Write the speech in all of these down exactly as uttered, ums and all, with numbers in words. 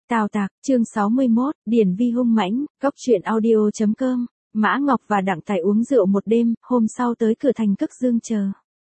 Tào Tạc, chương sáu mươi mốt, Điển Vi hung mãnh, cốc truyện audio chấm com. Mã Ngọc và Đặng Tài uống rượu một đêm, hôm sau tới cửa thành Cức Dương chờ.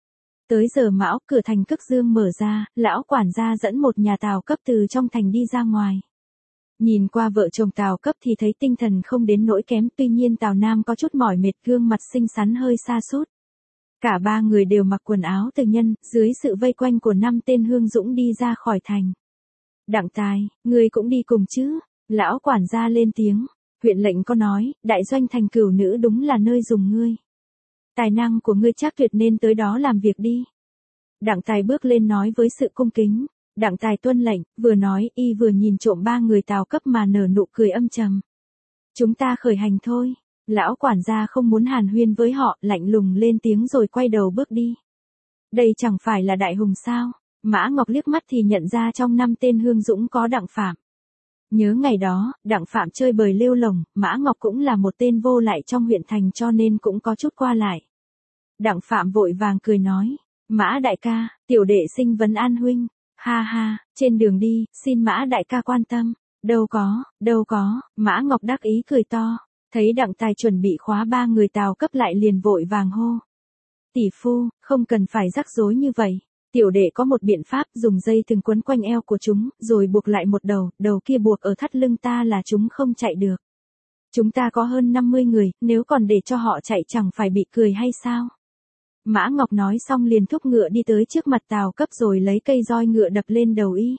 Tới giờ mão, cửa thành Cức Dương mở ra, lão quản gia dẫn một nhà Tào Cấp từ trong thành đi ra ngoài. Nhìn qua vợ chồng Tào Cấp thì thấy tinh thần không đến nỗi kém, tuy nhiên Tào Nam có chút mỏi mệt, gương mặt xinh xắn hơi sa sút. Cả ba người đều mặc quần áo từ nhân, dưới sự vây quanh của năm tên hương dũng đi ra khỏi thành. Đặng Tài, ngươi cũng đi cùng chứ? Lão quản gia lên tiếng. Huyện lệnh có nói, đại doanh thành Cửu Nữ đúng là nơi dùng ngươi. Tài năng của ngươi chắc tuyệt nên tới đó làm việc đi. Đặng Tài bước lên nói với sự cung kính. Đặng Tài tuân lệnh, vừa nói y vừa nhìn trộm ba người Tào Cấp mà nở nụ cười âm trầm. Chúng ta khởi hành thôi. Lão quản gia không muốn hàn huyên với họ, lạnh lùng lên tiếng rồi quay đầu bước đi. Đây chẳng phải là đại hùng sao? Mã Ngọc liếc mắt thì nhận ra trong năm tên hương dũng có Đặng Phạm. Nhớ ngày đó, Đặng Phạm chơi bời lêu lồng, Mã Ngọc cũng là một tên vô lại trong huyện thành cho nên cũng có chút qua lại. Đặng Phạm vội vàng cười nói, Mã đại ca, tiểu đệ xin vấn an huynh, ha ha, trên đường đi, xin Mã đại ca quan tâm, đâu có, đâu có, Mã Ngọc đắc ý cười to, thấy Đặng Tài chuẩn bị khóa ba người Tào Cấp lại liền vội vàng hô. Tỷ phu, không cần phải rắc rối như vậy. Tiểu đệ có một biện pháp, dùng dây thừng quấn quanh eo của chúng, rồi buộc lại một đầu, đầu kia buộc ở thắt lưng ta là chúng không chạy được. Chúng ta có hơn năm mươi người, nếu còn để cho họ chạy chẳng phải bị cười hay sao? Mã Ngọc nói xong liền thúc ngựa đi tới trước mặt Tào Cấp rồi lấy cây roi ngựa đập lên đầu y.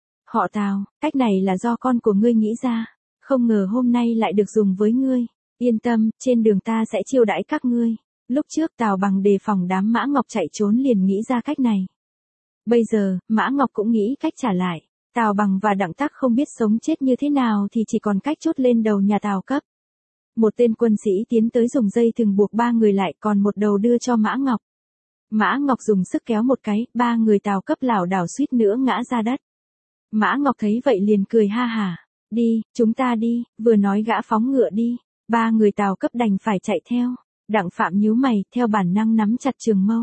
Họ Tào, cách này là do con của ngươi nghĩ ra, không ngờ hôm nay lại được dùng với ngươi. Yên tâm, trên đường ta sẽ chiêu đãi các ngươi. Lúc trước Tào Bằng đề phòng đám Mã Ngọc chạy trốn liền nghĩ ra cách này. Bây giờ, Mã Ngọc cũng nghĩ cách trả lại. Tào Bằng và Đặng Tắc không biết sống chết như thế nào thì chỉ còn cách chốt lên đầu nhà Tào Cấp. Một tên quân sĩ tiến tới dùng dây thừng buộc ba người lại, còn một đầu đưa cho Mã Ngọc. Mã Ngọc dùng sức kéo một cái, ba người Tào Cấp lảo đảo suýt nữa ngã ra đất. Mã Ngọc thấy vậy liền cười ha hả. Đi, chúng ta đi, vừa nói gã phóng ngựa đi. Ba người Tào Cấp đành phải chạy theo. Đặng Phạm nhíu mày, theo bản năng nắm chặt trường mâu.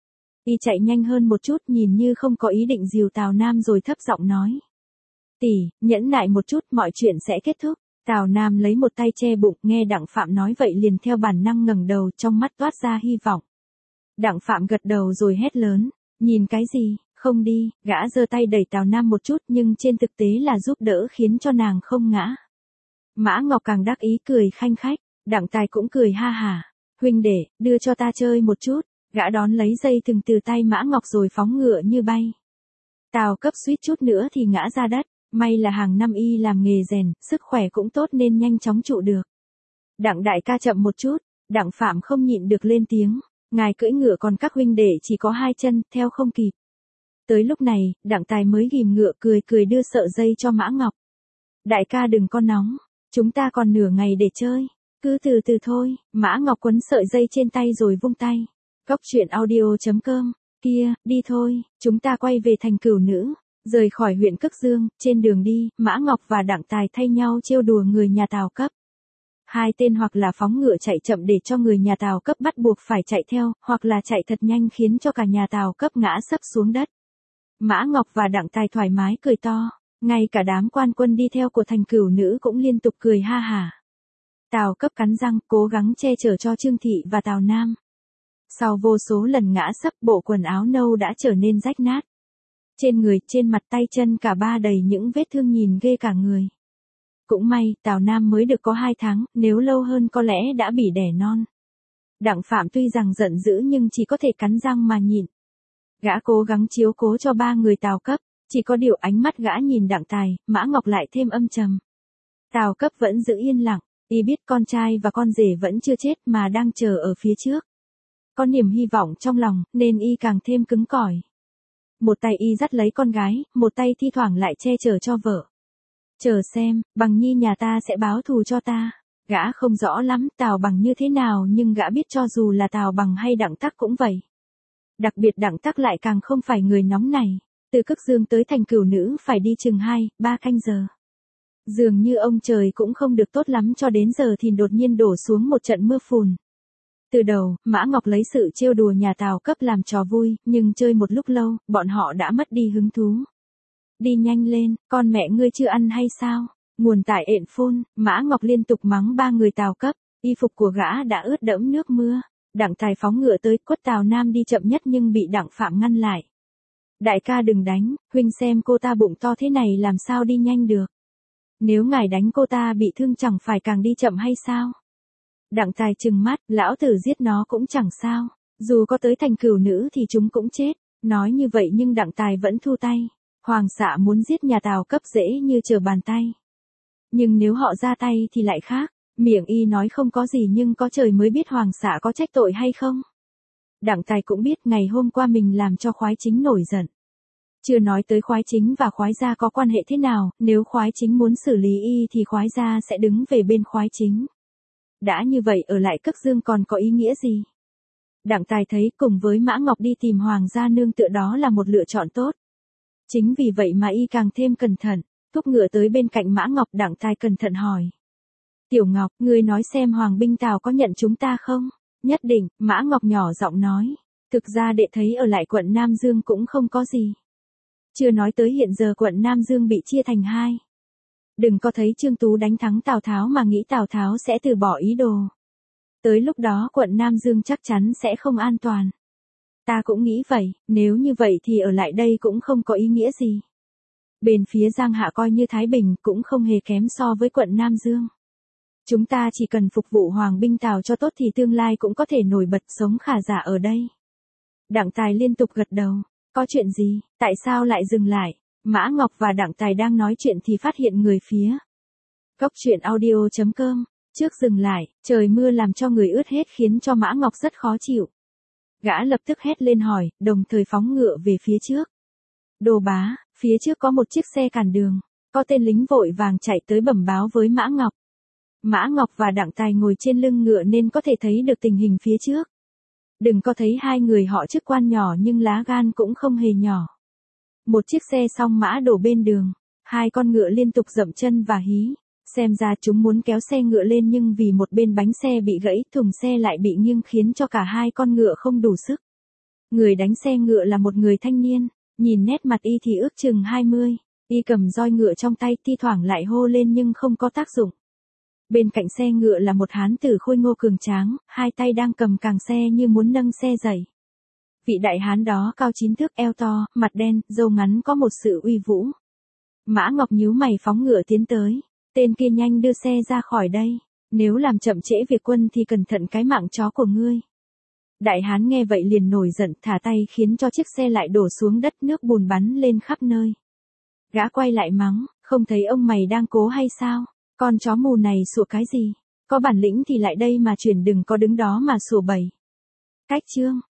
Y chạy nhanh hơn một chút, nhìn như không có ý định dìu Tào Nam rồi thấp giọng nói. Tỷ, nhẫn nại một chút, mọi chuyện sẽ kết thúc. Tào Nam lấy một tay che bụng, nghe Đặng Phạm nói vậy liền theo bản năng ngẩng đầu, trong mắt toát ra hy vọng. Đặng Phạm gật đầu rồi hét lớn. Nhìn cái gì, không đi, gã giơ tay đẩy Tào Nam một chút nhưng trên thực tế là giúp đỡ khiến cho nàng không ngã. Mã Ngọc càng đắc ý cười khanh khách, Đặng Tài cũng cười ha hả. Huynh đệ, đưa cho ta chơi một chút. Gã đón lấy dây thừng từ tay Mã Ngọc rồi phóng ngựa như bay. Tào Cấp suýt chút nữa thì ngã ra đất, may là hàng năm y làm nghề rèn, sức khỏe cũng tốt nên nhanh chóng trụ được. Đặng đại ca chậm một chút, Đặng Phạm không nhịn được lên tiếng, ngài cưỡi ngựa còn các huynh đệ chỉ có hai chân, theo không kịp. Tới lúc này, Đặng Tài mới ghìm ngựa cười cười đưa sợi dây cho Mã Ngọc. Đại ca đừng có nóng, chúng ta còn nửa ngày để chơi. Cứ từ từ thôi, Mã Ngọc quấn sợi dây trên tay rồi vung tay. Cốc truyện audio chấm com, kia, đi thôi, chúng ta quay về thành Cửu Nữ, rời khỏi huyện Cức Dương, trên đường đi, Mã Ngọc và Đặng Tài thay nhau trêu đùa người nhà Tào Cấp. Hai tên hoặc là phóng ngựa chạy chậm để cho người nhà Tào Cấp bắt buộc phải chạy theo, hoặc là chạy thật nhanh khiến cho cả nhà Tào Cấp ngã sấp xuống đất. Mã Ngọc và Đặng Tài thoải mái cười to, ngay cả đám quan quân đi theo của thành Cửu Nữ cũng liên tục cười ha hả. Tào Cấp cắn răng, cố gắng che chở cho Trương Thị và Tào Nam. Sau vô số lần ngã sấp, bộ quần áo nâu đã trở nên rách nát. Trên người, trên mặt tay chân cả ba đầy những vết thương nhìn ghê cả người. Cũng may, Tào Nam mới được có hai tháng, nếu lâu hơn có lẽ đã bị đẻ non. Đặng Phạm tuy rằng giận dữ nhưng chỉ có thể cắn răng mà nhịn. Gã cố gắng chiếu cố cho ba người Tào Cấp, chỉ có điều ánh mắt gã nhìn Đặng Tài, Mã Ngọc lại thêm âm trầm. Tào Cấp vẫn giữ yên lặng, y biết con trai và con rể vẫn chưa chết mà đang chờ ở phía trước. Có niềm hy vọng trong lòng, nên y càng thêm cứng cỏi. Một tay y dắt lấy con gái, một tay thi thoảng lại che chở cho vợ. Chờ xem, Bằng Nhi nhà ta sẽ báo thù cho ta. Gã không rõ lắm Tào Bằng như thế nào nhưng gã biết cho dù là Tào Bằng hay Đặng Tắc cũng vậy. Đặc biệt Đặng Tắc lại càng không phải người nóng này. Từ Cức Dương tới thành Cửu Nữ phải đi chừng hai, ba canh giờ. Dường như ông trời cũng không được tốt lắm cho đến giờ thì đột nhiên đổ xuống một trận mưa phùn. Từ đầu, Mã Ngọc lấy sự trêu đùa nhà Tào Cấp làm trò vui, nhưng chơi một lúc lâu, bọn họ đã mất đi hứng thú. Đi nhanh lên, con mẹ ngươi chưa ăn hay sao? Nguồn tại ện phun, Mã Ngọc liên tục mắng ba người Tào cấp, y phục của gã đã ướt đẫm nước mưa. Đặng Tài phóng ngựa tới, quất Tào Nam đi chậm nhất nhưng bị Đặng Phạm ngăn lại. Đại ca đừng đánh, huynh xem cô ta bụng to thế này làm sao đi nhanh được. Nếu ngài đánh cô ta bị thương chẳng phải càng đi chậm hay sao? Đặng Tài trừng mắt, lão tử giết nó cũng chẳng sao, dù có tới thành cửu nữ thì chúng cũng chết. Nói như vậy nhưng Đặng Tài vẫn thu tay. Hoàng xạ muốn giết nhà Tào cấp dễ như trở bàn tay. Nhưng nếu họ ra tay thì lại khác, miệng y nói không có gì nhưng có trời mới biết Hoàng xạ có trách tội hay không. Đặng Tài cũng biết ngày hôm qua mình làm cho Khoái Chính nổi giận. Chưa nói tới Khoái Chính và Khoái gia có quan hệ thế nào, nếu Khoái Chính muốn xử lý y thì Khoái gia sẽ đứng về bên Khoái Chính. Đã như vậy ở lại Cức Dương còn có ý nghĩa gì? Đặng Tài thấy cùng với Mã Ngọc đi tìm Hoàng gia nương tựa đó là một lựa chọn tốt. Chính vì vậy mà y càng thêm cẩn thận, thúc ngựa tới bên cạnh Mã Ngọc. Đặng Tài cẩn thận hỏi. Tiểu Ngọc, ngươi nói xem Hoàng binh Tào có nhận chúng ta không? Nhất định, Mã Ngọc nhỏ giọng nói. Thực ra đệ thấy ở lại quận Nam Dương cũng không có gì. Chưa nói tới hiện giờ quận Nam Dương bị chia thành hai. Đừng có thấy Trương Tú đánh thắng Tào Tháo mà nghĩ Tào Tháo sẽ từ bỏ ý đồ. Tới lúc đó quận Nam Dương chắc chắn sẽ không an toàn. Ta cũng nghĩ vậy, nếu như vậy thì ở lại đây cũng không có ý nghĩa gì. Bên phía Giang Hạ coi như Thái Bình cũng không hề kém so với quận Nam Dương. Chúng ta chỉ cần phục vụ Hoàng binh Tào cho tốt thì tương lai cũng có thể nổi bật sống khả giả ở đây. Đặng Tài liên tục gật đầu. Có chuyện gì, tại sao lại dừng lại? Mã Ngọc và Đặng Tài đang nói chuyện thì phát hiện người phía Cốc truyện audio chấm com. Trước dừng lại, trời mưa làm cho người ướt hết khiến cho Mã Ngọc rất khó chịu. Gã lập tức hét lên hỏi, đồng thời phóng ngựa về phía trước. Đồ bá, phía trước có một chiếc xe cản đường. Có tên lính vội vàng chạy tới bẩm báo với Mã Ngọc. Mã Ngọc và Đặng Tài ngồi trên lưng ngựa nên có thể thấy được tình hình phía trước. Đừng có thấy hai người họ chức quan nhỏ nhưng lá gan cũng không hề nhỏ. Một chiếc xe song mã đổ bên đường. Hai con ngựa liên tục dậm chân và hí. Xem ra chúng muốn kéo xe ngựa lên nhưng vì một bên bánh xe bị gãy, thùng xe lại bị nghiêng khiến cho cả hai con ngựa không đủ sức. Người đánh xe ngựa là một người thanh niên, nhìn nét mặt y thì ước chừng hai mươi, y cầm roi ngựa trong tay, thi thoảng lại hô lên nhưng không có tác dụng. Bên cạnh xe ngựa là một hán tử khôi ngô cường tráng, hai tay đang cầm càng xe như muốn nâng xe dậy. Vị đại hán đó cao chín thước, eo to, mặt đen, râu ngắn, có một sự uy vũ. Mã Ngọc nhíu mày phóng ngựa tiến tới. Tên kia nhanh đưa xe ra khỏi đây. Nếu làm chậm trễ việc quân thì cẩn thận cái mạng chó của ngươi. Đại hán nghe vậy liền nổi giận, thả tay khiến cho chiếc xe lại đổ xuống đất, nước bùn bắn lên khắp nơi. Gã quay lại mắng, không thấy ông mày đang cố hay sao? Con chó mù này sủa cái gì? Có bản lĩnh thì lại đây mà chuyển, đừng có đứng đó mà sủa bậy. Cách chương.